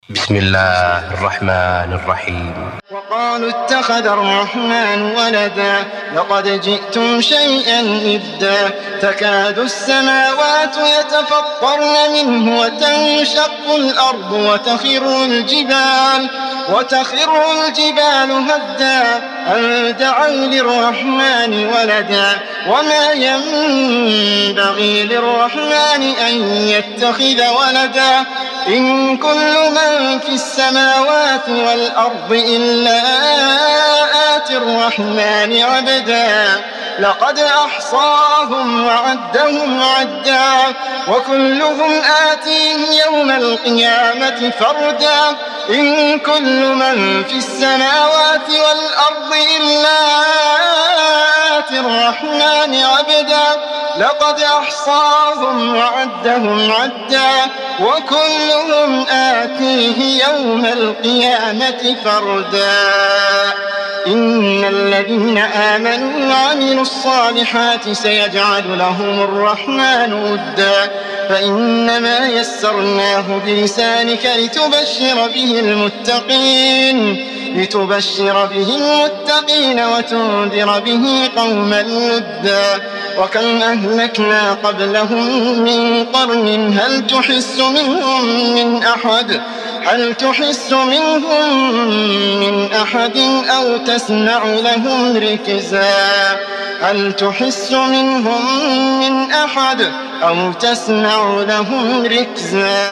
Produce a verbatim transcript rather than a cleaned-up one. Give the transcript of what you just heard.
بسم الله الرحمن الرحيم. وقالوا اتخذ الرحمن ولدا لقد جئتم شيئا إدا تكاد السماوات يتفطرن منه وتنشق الأرض وتخر الجبال وتخر الجبال هدا أن دعوا للرحمن ولدا وما ينبغي للرحمن أن يتخذ ولدا إن كل من في السماوات والأرض إلا آتي الرحمن عبدا لقد أحصاهم وعدهم عدا وكلهم آتيه يوم القيامة فردا إن كل من في السماوات والأرض إلا آتي الرحمن عبدا لقد أحصاهم وعدهم عدا وكلهم آتيه يوم القيامة فردا إن الذين آمنوا وعملوا الصالحات سيجعل لهم الرحمن ودا فإنما يسرناه بلسانك لتبشر به المتقين لتبشر به المتقين وتنذر به قوما لدا وكم أهلكنا قبلهم من قرن هل تحس منهم من أحد هل تحس منهم من أحد أو تسمع لهم ركزا هل تحس منهم من أحد أو تسمع لهم ركزا.